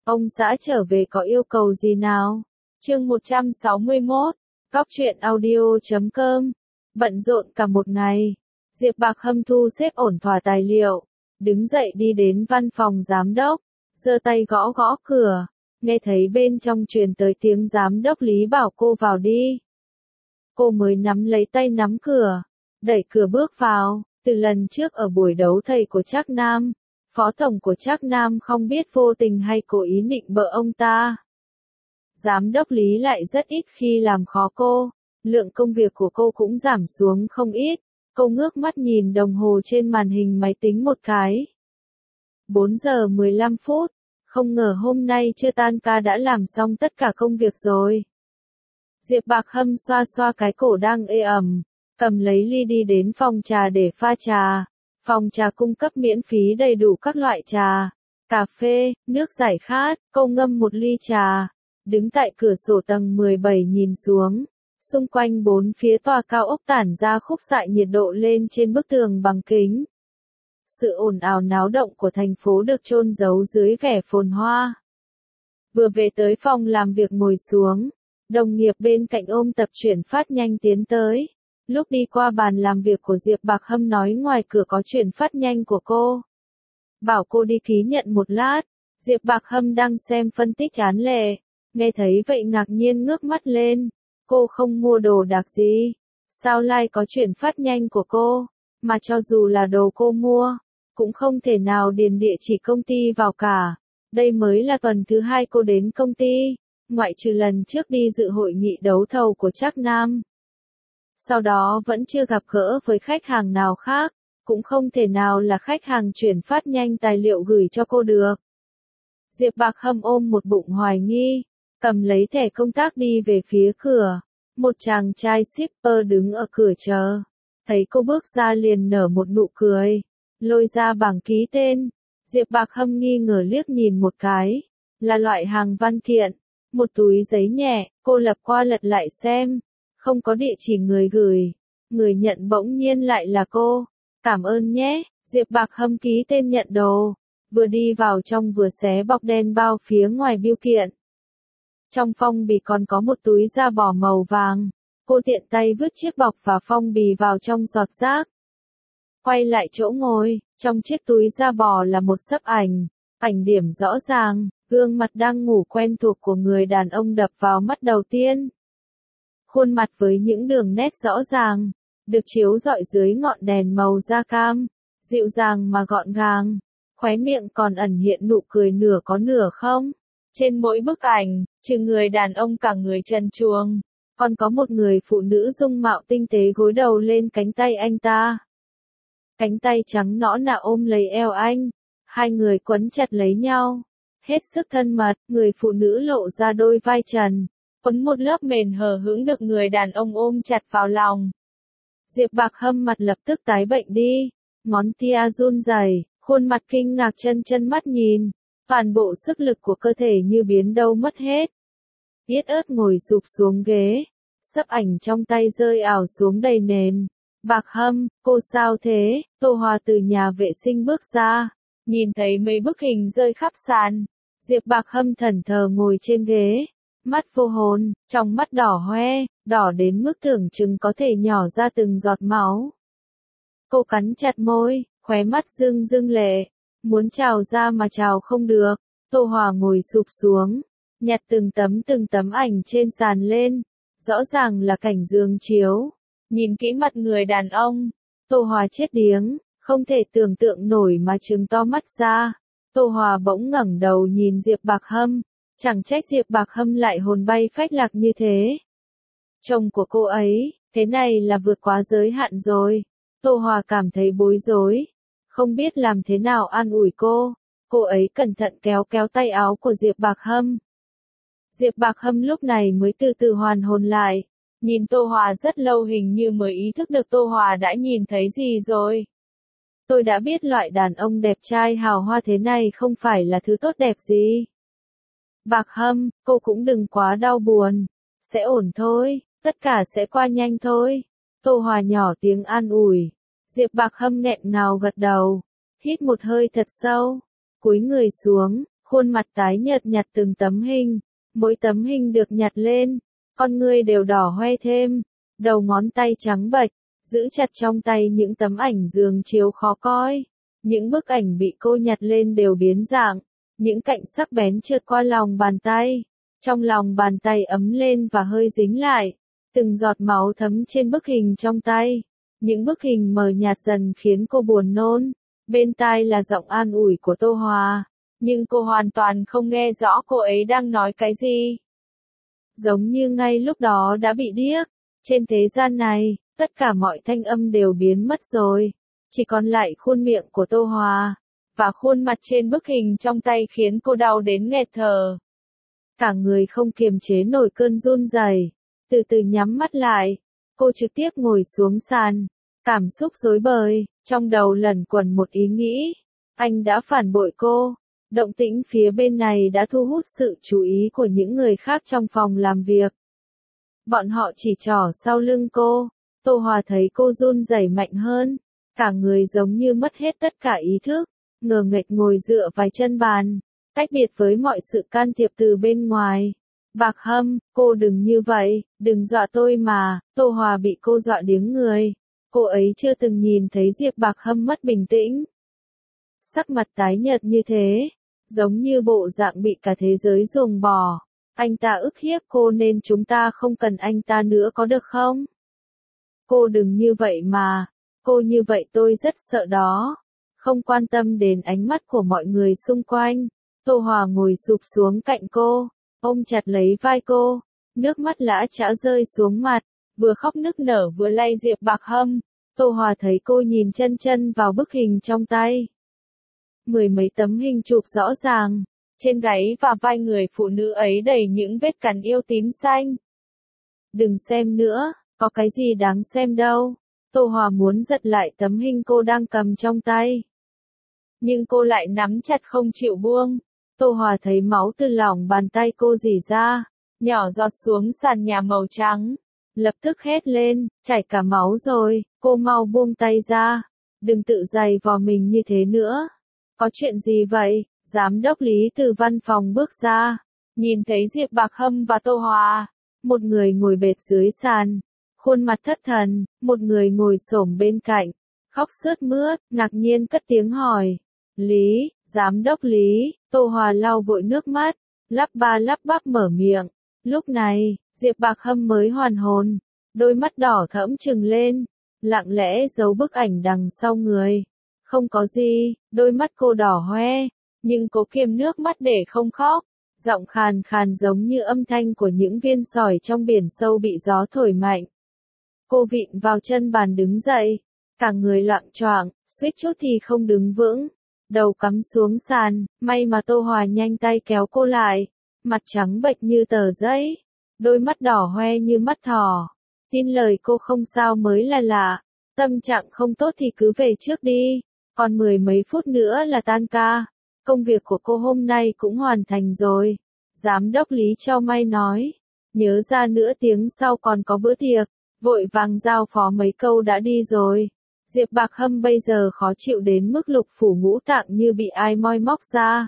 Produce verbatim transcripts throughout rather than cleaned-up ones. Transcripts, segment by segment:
Ông xã trở về có yêu cầu gì nào? Chương một trăm sáu mươi mốt, Cóc truyện audio chấm com. Bận rộn cả một ngày, Diệp Bạc Hâm thu xếp ổn thỏa tài liệu, đứng dậy đi đến văn phòng giám đốc, giơ tay gõ gõ cửa, nghe thấy bên trong truyền tới tiếng giám đốc Lý bảo cô vào đi. Cô mới nắm lấy tay nắm cửa, đẩy cửa bước vào. Từ lần trước ở buổi đấu thầy của Trác Nam, phó tổng của Trác Nam không biết vô tình hay cố ý nịnh bợ ông ta. Giám đốc Lý lại rất ít khi làm khó cô, lượng công việc của cô cũng giảm xuống không ít. Cô ngước mắt nhìn đồng hồ trên màn hình máy tính một cái. bốn giờ mười lăm phút, không ngờ hôm nay chưa tan ca đã làm xong tất cả công việc rồi. Diệp Bạc Hâm xoa xoa cái cổ đang ê ẩm, cầm lấy ly đi đến phòng trà để pha trà. Phòng trà cung cấp miễn phí đầy đủ các loại trà, cà phê, nước giải khát. Cô ngâm một ly trà, đứng tại cửa sổ tầng mười bảy nhìn xuống. Xung quanh bốn phía tòa cao ốc tản ra khúc xạ nhiệt độ lên trên bức tường bằng kính. Sự ồn ào náo động của thành phố được chôn giấu dưới vẻ phồn hoa. Vừa về tới phòng làm việc ngồi xuống, đồng nghiệp bên cạnh ôm tập chuyển phát nhanh tiến tới. Lúc đi qua bàn làm việc của Diệp Bạc Hâm nói ngoài cửa có chuyển phát nhanh của cô. Bảo cô đi ký nhận một lát. Diệp Bạc Hâm đang xem phân tích án lệ, nghe thấy vậy ngạc nhiên ngước mắt lên. Cô không mua đồ đạc gì, sao lại có chuyển phát nhanh của cô, mà cho dù là đồ cô mua, cũng không thể nào điền địa chỉ công ty vào cả. Đây mới là tuần thứ hai cô đến công ty, ngoại trừ lần trước đi dự hội nghị đấu thầu của Trác Nam. Sau đó vẫn chưa gặp gỡ với khách hàng nào khác, cũng không thể nào là khách hàng chuyển phát nhanh tài liệu gửi cho cô được. Diệp Bạc Hâm ôm một bụng hoài nghi, cầm lấy thẻ công tác đi về phía cửa. Một chàng trai shipper đứng ở cửa chờ, thấy cô bước ra liền nở một nụ cười, lôi ra bảng ký tên. Diệp Bạc Hâm nghi ngờ liếc nhìn một cái, là loại hàng văn kiện, một túi giấy nhẹ. Cô lật qua lật lại xem, không có địa chỉ người gửi, người nhận bỗng nhiên lại là cô. Cảm ơn nhé. Diệp Bạc Hâm ký tên nhận đồ, vừa đi vào trong vừa xé bọc đen bao phía ngoài bưu kiện. Trong phong bì còn có một túi da bò màu vàng. Cô tiện tay vứt chiếc bọc và phong bì vào trong giọt rác. Quay lại chỗ ngồi, trong chiếc túi da bò là một xấp ảnh, ảnh điểm rõ ràng, gương mặt đang ngủ quen thuộc của người đàn ông đập vào mắt đầu tiên. Khuôn mặt với những đường nét rõ ràng, được chiếu rọi dưới ngọn đèn màu da cam, dịu dàng mà gọn gàng, khóe miệng còn ẩn hiện nụ cười nửa có nửa không. Trên mỗi bức ảnh, trừ người đàn ông cả người trần truồng, còn có một người phụ nữ dung mạo tinh tế gối đầu lên cánh tay anh ta. Cánh tay trắng nõn nà ôm lấy eo anh, hai người quấn chặt lấy nhau, hết sức thân mật. Người phụ nữ lộ ra đôi vai trần, quấn một lớp mền hở hững được người đàn ông ôm chặt vào lòng. Diệp Bạc Hâm mặt lập tức tái bệnh đi, ngón tia run rẩy, khuôn mặt kinh ngạc chân chân mắt nhìn. Toàn bộ sức lực của cơ thể như biến đâu mất hết. Yết ớt ngồi sụp xuống ghế, xấp ảnh trong tay rơi ảo xuống đầy nền. Bạc Hâm, cô sao thế? Tô Hòa từ nhà vệ sinh bước ra, nhìn thấy mấy bức hình rơi khắp sàn. Diệp Bạc Hâm thẫn thờ ngồi trên ghế, mắt vô hồn, trong mắt đỏ hoe, đỏ đến mức tưởng chừng có thể nhỏ ra từng giọt máu. Cô cắn chặt môi, khóe mắt rưng rưng lệ. Muốn trào ra mà trào không được. Tô Hòa ngồi sụp xuống, nhặt từng tấm từng tấm ảnh trên sàn lên. Rõ ràng là cảnh giường chiếu. Nhìn kỹ mặt người đàn ông, Tô Hòa chết điếng, không thể tưởng tượng nổi mà trừng to mắt ra. Tô Hòa bỗng ngẩng đầu nhìn Diệp Bạc Hâm, chẳng trách Diệp Bạc Hâm lại hồn bay phách lạc như thế. Chồng của cô ấy, thế này là vượt quá giới hạn rồi. Tô Hòa cảm thấy bối rối, không biết làm thế nào an ủi cô. Cô ấy cẩn thận kéo kéo tay áo của Diệp Bạc Hâm. Diệp Bạc Hâm lúc này mới từ từ hoàn hồn lại, nhìn Tô Hòa rất lâu hình như mới ý thức được Tô Hòa đã nhìn thấy gì rồi. Tôi đã biết loại đàn ông đẹp trai hào hoa thế này không phải là thứ tốt đẹp gì. Bạc Hâm, cô cũng đừng quá đau buồn, sẽ ổn thôi, tất cả sẽ qua nhanh thôi. Tô Hòa nhỏ tiếng an ủi. Diệp Bạc Hâm nghẹn ngào gật đầu, hít một hơi thật sâu, cúi người xuống, Khuôn mặt tái nhợt nhặt từng tấm hình, mỗi tấm hình được nhặt lên, con ngươi đều đỏ hoe thêm, đầu ngón tay trắng bệch, giữ chặt trong tay những tấm ảnh giường chiếu khó coi. Những bức ảnh bị cô nhặt lên đều biến dạng, những cạnh sắc bén trượt qua lòng bàn tay, trong lòng bàn tay ấm lên và hơi dính lại, từng giọt máu thấm trên bức hình trong tay. Những bức hình mờ nhạt dần khiến cô buồn nôn, bên tai là giọng an ủi của Tô Hòa, nhưng cô hoàn toàn không nghe rõ cô ấy đang nói cái gì. Giống như ngay lúc đó đã bị điếc, trên thế gian này, tất cả mọi thanh âm đều biến mất rồi, chỉ còn lại khuôn miệng của Tô Hòa, và khuôn mặt trên bức hình trong tay khiến cô đau đến nghẹt thở. Cả người không kiềm chế nổi cơn run rẩy, từ từ nhắm mắt lại, cô trực tiếp ngồi xuống sàn, cảm xúc rối bời, trong đầu lẩn quẩn một ý nghĩ, anh đã phản bội cô. Động tĩnh phía bên này đã thu hút sự chú ý của những người khác trong phòng làm việc. Bọn họ chỉ trỏ sau lưng cô, Tô Hòa thấy cô run rẩy mạnh hơn, cả người giống như mất hết tất cả ý thức, ngờ nghệch ngồi dựa vài chân bàn, tách biệt với mọi sự can thiệp từ bên ngoài. Bạc Hâm, cô đừng như vậy, đừng dọa tôi mà. Tô Hòa bị cô dọa điếng người, cô ấy chưa từng nhìn thấy Diệp Bạc Hâm mất bình tĩnh. Sắc mặt tái nhợt như thế, giống như bộ dạng bị cả thế giới ruồng bỏ. Anh ta ức hiếp cô nên chúng ta không cần anh ta nữa có được không? Cô đừng như vậy mà, cô như vậy tôi rất sợ đó. Không quan tâm đến ánh mắt của mọi người xung quanh, Tô Hòa ngồi sụp xuống cạnh cô, ôm chặt lấy vai cô, nước mắt lã chã rơi xuống mặt, vừa khóc nức nở vừa lay Diệp Bạc Hâm. Tô Hòa thấy cô nhìn chân chân vào bức hình trong tay. Mười mấy tấm hình chụp rõ ràng, trên gáy và vai người phụ nữ ấy đầy những vết cắn yêu tím xanh. Đừng xem nữa, có cái gì đáng xem đâu. Tô Hòa muốn giật lại tấm hình cô đang cầm trong tay, nhưng cô lại nắm chặt không chịu buông. Tô Hòa thấy máu từ lòng bàn tay cô rỉ ra, nhỏ giọt xuống sàn nhà màu trắng. Lập tức hét lên, chảy cả máu rồi, cô mau buông tay ra. Đừng tự giày vò mình như thế nữa. Có chuyện gì vậy? Giám đốc Lý từ văn phòng bước ra, nhìn thấy Diệp Bạc Hâm và Tô Hòa. Một người ngồi bệt dưới sàn, khuôn mặt thất thần, một người ngồi xổm bên cạnh, khóc sướt mướt, ngạc nhiên cất tiếng hỏi. Lý, giám đốc Lý. Tô Hòa lau vội nước mắt, lắp ba lắp bắp mở miệng. Lúc này, Diệp Bạc Hâm mới hoàn hồn, đôi mắt đỏ thẫm trừng lên, lặng lẽ giấu bức ảnh đằng sau người. Không có gì, đôi mắt cô đỏ hoe, nhưng cố kiềm nước mắt để không khóc, giọng khàn khàn giống như âm thanh của những viên sỏi trong biển sâu bị gió thổi mạnh. Cô vịn vào chân bàn đứng dậy, cả người loạng choạng, suýt chút thì không đứng vững, đầu cắm xuống sàn, may mà Tô Hòa nhanh tay kéo cô lại, mặt trắng bệch như tờ giấy, đôi mắt đỏ hoe như mắt thỏ. Tin lời cô không sao mới là lạ, tâm trạng không tốt thì cứ về trước đi, còn mười mấy phút nữa là tan ca, công việc của cô hôm nay cũng hoàn thành rồi. Giám đốc Lý cho may nói, nhớ ra nửa tiếng sau còn có bữa tiệc, vội vàng giao phó mấy câu đã đi rồi. Diệp Bạc Hâm bây giờ khó chịu đến mức lục phủ ngũ tạng như bị ai moi móc ra.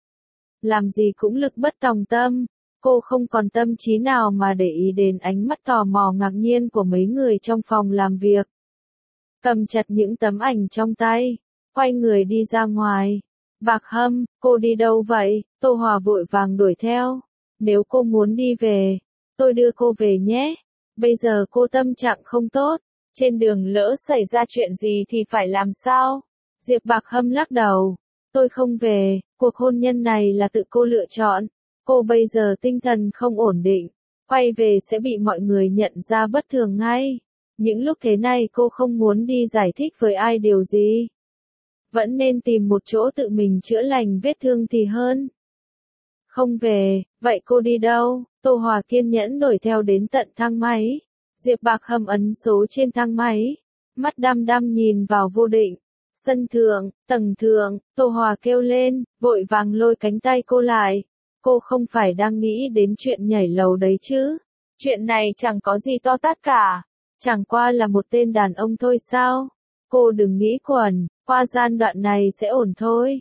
Làm gì cũng lực bất tòng tâm, cô không còn tâm trí nào mà để ý đến ánh mắt tò mò ngạc nhiên của mấy người trong phòng làm việc. Cầm chặt những tấm ảnh trong tay, quay người đi ra ngoài. Bạc Hâm, cô đi đâu vậy? Tô Hòa vội vàng đuổi theo. Nếu cô muốn đi về, tôi đưa cô về nhé. Bây giờ cô tâm trạng không tốt, trên đường lỡ xảy ra chuyện gì thì phải làm sao? Diệp Bạc Hâm lắc đầu. Tôi không về, cuộc hôn nhân này là tự cô lựa chọn. Cô bây giờ tinh thần không ổn định, quay về sẽ bị mọi người nhận ra bất thường ngay. Những lúc thế này cô không muốn đi giải thích với ai điều gì. Vẫn nên tìm một chỗ tự mình chữa lành vết thương thì hơn. Không về, vậy cô đi đâu? Tô Hòa kiên nhẫn đuổi theo đến tận thang máy. Diệp Bạc Hâm ấn số trên thang máy, mắt đăm đăm nhìn vào vô định. Sân thượng, tầng thượng, Tô Hòa kêu lên, vội vàng lôi cánh tay cô lại. Cô không phải đang nghĩ đến chuyện nhảy lầu đấy chứ? Chuyện này chẳng có gì to tát cả, chẳng qua là một tên đàn ông thôi sao? Cô đừng nghĩ quẩn, qua giai đoạn này sẽ ổn thôi.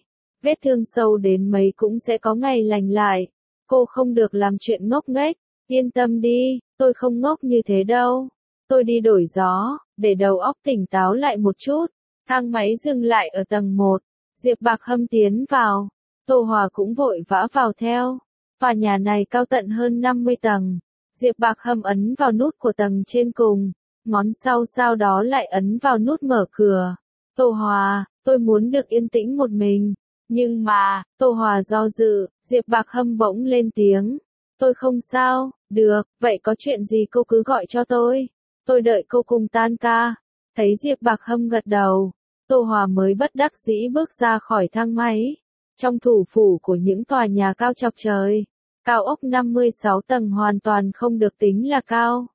vết thương sâu đến mấy cũng sẽ có ngày lành lại. Cô không được làm chuyện ngốc nghếch, yên tâm đi, tôi không ngốc như thế đâu. Tôi đi đổi gió, để đầu óc tỉnh táo lại một chút. Thang máy dừng lại ở tầng một, Diệp Bạc Hâm tiến vào, Tô Hòa cũng vội vã vào theo. Tòa nhà này cao tận hơn năm mươi tầng. Diệp Bạc Hâm ấn vào nút của tầng trên cùng, ngón sau sau đó lại ấn vào nút mở cửa. Tô Hòa, tôi muốn được yên tĩnh một mình. Nhưng mà, Tô Hòa do dự, Diệp Bạc Hâm bỗng lên tiếng. Tôi không sao, được, vậy có chuyện gì cô cứ gọi cho tôi. Tôi đợi cô cùng tan ca. Thấy Diệp Bạc Hâm gật đầu, Tô Hòa mới bất đắc dĩ bước ra khỏi thang máy. Trong thủ phủ của những tòa nhà cao chọc trời, cao ốc năm mươi sáu tầng hoàn toàn không được tính là cao.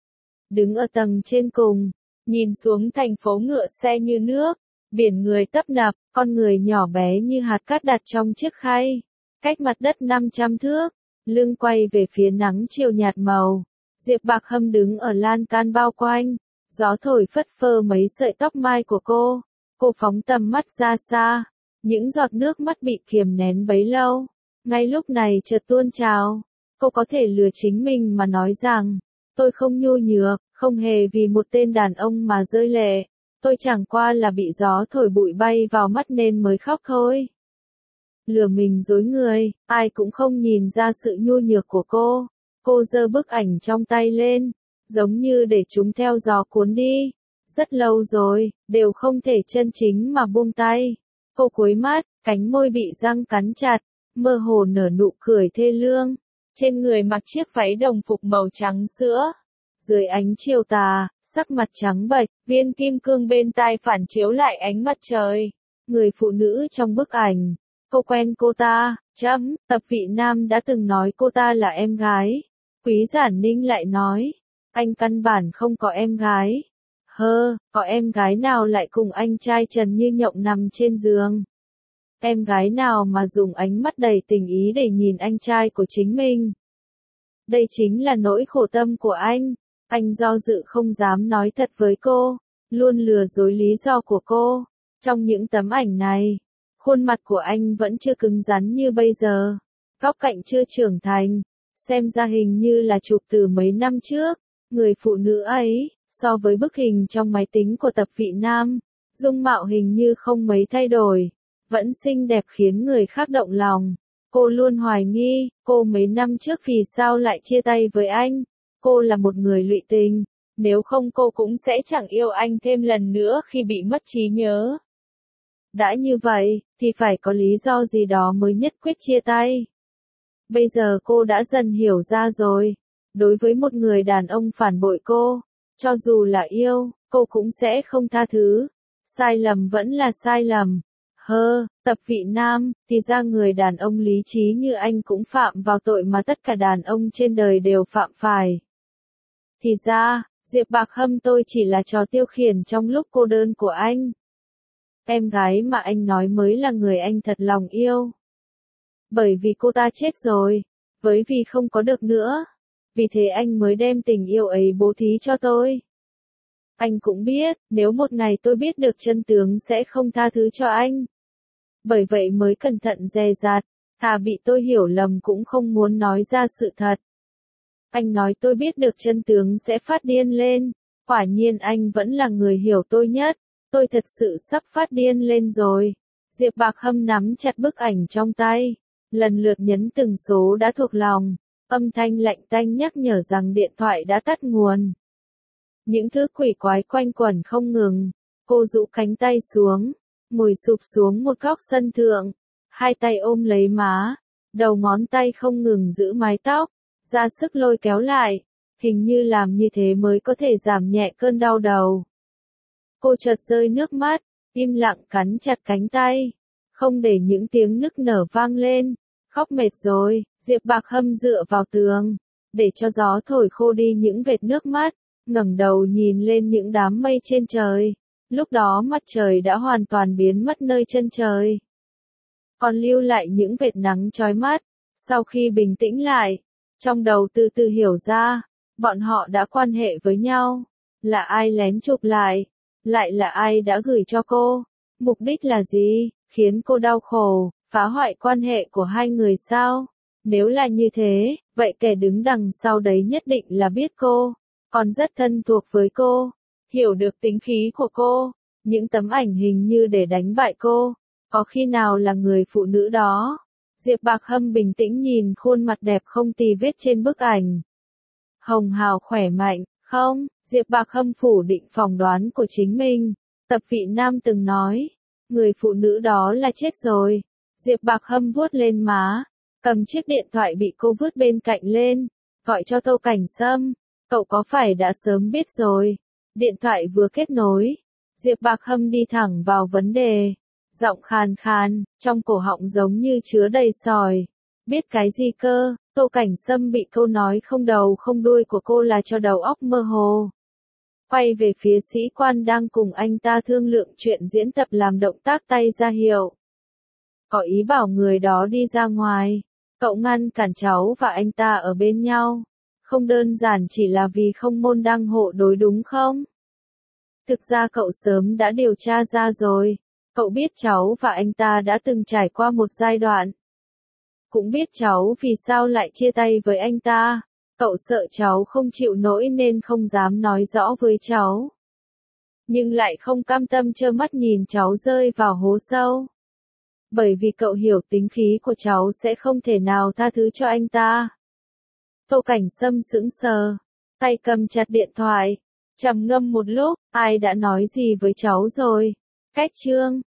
Đứng ở tầng trên cùng, nhìn xuống thành phố ngựa xe như nước, biển người tấp nập, con người nhỏ bé như hạt cát đặt trong chiếc khay, cách mặt đất năm trăm thước, lưng quay về phía nắng chiều nhạt màu. Diệp Bạc Hâm đứng ở lan can bao quanh, gió thổi phất phơ mấy sợi tóc mai của cô. Cô phóng tầm mắt ra xa, những giọt nước mắt bị kiềm nén bấy lâu, ngay lúc này chợt tuôn trào. Cô có thể lừa chính mình mà nói rằng, tôi không nhu nhược, không hề vì một tên đàn ông mà rơi lệ. Tôi chẳng qua là bị gió thổi bụi bay vào mắt nên mới khóc thôi. Lừa mình dối người, ai cũng không nhìn ra sự nhu nhược của cô. Cô giơ bức ảnh trong tay lên, giống như để chúng theo gió cuốn đi. Rất lâu rồi, đều không thể chân chính mà buông tay. Cô cúi mắt, cánh môi bị răng cắn chặt, mơ hồ nở nụ cười thê lương. Trên người mặc chiếc váy đồng phục màu trắng sữa. Dưới ánh chiều tà, sắc mặt trắng bệch, viên kim cương bên tai phản chiếu lại ánh mặt trời. Người phụ nữ trong bức ảnh, cô quen cô ta, chấm, Tập Vị Nam đã từng nói cô ta là em gái. Quý Giản Ninh lại nói, anh căn bản không có em gái. Hơ, có em gái nào lại cùng anh trai Trần Như Nhộng nằm trên giường? Em gái nào mà dùng ánh mắt đầy tình ý để nhìn anh trai của chính mình? Đây chính là nỗi khổ tâm của anh. Anh do dự không dám nói thật với cô, luôn lừa dối lý do của cô. Trong những tấm ảnh này, khuôn mặt của anh vẫn chưa cứng rắn như bây giờ. Góc cạnh chưa trưởng thành, xem ra hình như là chụp từ mấy năm trước. Người phụ nữ ấy, so với bức hình trong máy tính của Tập Vị Nam, dung mạo hình như không mấy thay đổi, vẫn xinh đẹp khiến người khác động lòng. Cô luôn hoài nghi, cô mấy năm trước vì sao lại chia tay với anh. Cô là một người lụy tình, nếu không cô cũng sẽ chẳng yêu anh thêm lần nữa khi bị mất trí nhớ. Đã như vậy, thì phải có lý do gì đó mới nhất quyết chia tay. Bây giờ cô đã dần hiểu ra rồi. Đối với một người đàn ông phản bội cô, cho dù là yêu, cô cũng sẽ không tha thứ. Sai lầm vẫn là sai lầm. Hơ, Tập Vị Nam, thì ra người đàn ông lý trí như anh cũng phạm vào tội mà tất cả đàn ông trên đời đều phạm phải. Thì ra, Diệp Bạc Hâm tôi chỉ là trò tiêu khiển trong lúc cô đơn của anh. Em gái mà anh nói mới là người anh thật lòng yêu. Bởi vì cô ta chết rồi, với vì không có được nữa. Vì thế anh mới đem tình yêu ấy bố thí cho tôi. Anh cũng biết, nếu một ngày tôi biết được chân tướng sẽ không tha thứ cho anh. Bởi vậy mới cẩn thận dè dặt, thà bị tôi hiểu lầm cũng không muốn nói ra sự thật. Anh nói tôi biết được chân tướng sẽ phát điên lên. Quả nhiên anh vẫn là người hiểu tôi nhất. Tôi thật sự sắp phát điên lên rồi. Diệp Bạc Hâm nắm chặt bức ảnh trong tay, lần lượt nhấn từng số đã thuộc lòng. Âm thanh lạnh tanh nhắc nhở rằng điện thoại đã tắt nguồn. Những thứ quỷ quái quanh quẩn không ngừng. Cô rũ cánh tay xuống, ngồi sụp xuống một góc sân thượng. Hai tay ôm lấy má, đầu ngón tay không ngừng giữ mái tóc, ra sức lôi kéo lại. Hình như làm như thế mới có thể giảm nhẹ cơn đau đầu. Cô chợt rơi nước mắt, im lặng cắn chặt cánh tay, không để những tiếng nức nở vang lên. Khóc mệt rồi, Diệp Bạc Hâm dựa vào tường, để cho gió thổi khô đi những vệt nước mắt, ngẩng đầu nhìn lên những đám mây trên trời. Lúc đó mặt trời đã hoàn toàn biến mất nơi chân trời, còn lưu lại những vệt nắng chói mắt. Sau khi bình tĩnh lại, trong đầu từ từ hiểu ra, bọn họ đã quan hệ với nhau. Là ai lén chụp lại? Lại là ai đã gửi cho cô? Mục đích là gì? Khiến cô đau khổ, Phá hoại quan hệ của hai người sao? Nếu là như thế, vậy kẻ đứng đằng sau đấy nhất định là biết cô, còn rất thân thuộc với cô, hiểu được tính khí của cô, những tấm ảnh hình như để đánh bại cô, có khi nào là người phụ nữ đó? Diệp Bạc Hâm bình tĩnh nhìn khuôn mặt đẹp không tì vết trên bức ảnh. Hồng hào khỏe mạnh, không, Diệp Bạc Hâm phủ định phỏng đoán của chính mình. Tập Vị Nam từng nói, người phụ nữ đó là chết rồi. Diệp Bạc Hâm vuốt lên má, cầm chiếc điện thoại bị cô vứt bên cạnh lên, gọi cho Tô Cảnh Sâm, cậu có phải đã sớm biết rồi? Điện thoại vừa kết nối, Diệp Bạc Hâm đi thẳng vào vấn đề, giọng khàn khàn, trong cổ họng giống như chứa đầy sỏi. Biết cái gì cơ? Tô Cảnh Sâm bị câu nói không đầu không đuôi của cô là cho đầu óc mơ hồ. Quay về phía sĩ quan đang cùng anh ta thương lượng chuyện diễn tập làm động tác tay ra hiệu. Có ý bảo người đó đi ra ngoài. Cậu ngăn cản cháu và anh ta ở bên nhau. Không đơn giản chỉ là vì không môn đăng hộ đối đúng không? Thực ra cậu sớm đã điều tra ra rồi. Cậu biết cháu và anh ta đã từng trải qua một giai đoạn. Cũng biết cháu vì sao lại chia tay với anh ta. Cậu sợ cháu không chịu nổi nên không dám nói rõ với cháu. Nhưng lại không cam tâm trơ mắt nhìn cháu rơi vào hố sâu. Bởi vì cậu hiểu tính khí của cháu sẽ không thể nào tha thứ cho anh ta. Tô Cảnh Sâm sững sờ, tay cầm chặt điện thoại, trầm ngâm một lúc, ai đã nói gì với cháu rồi? Cách chương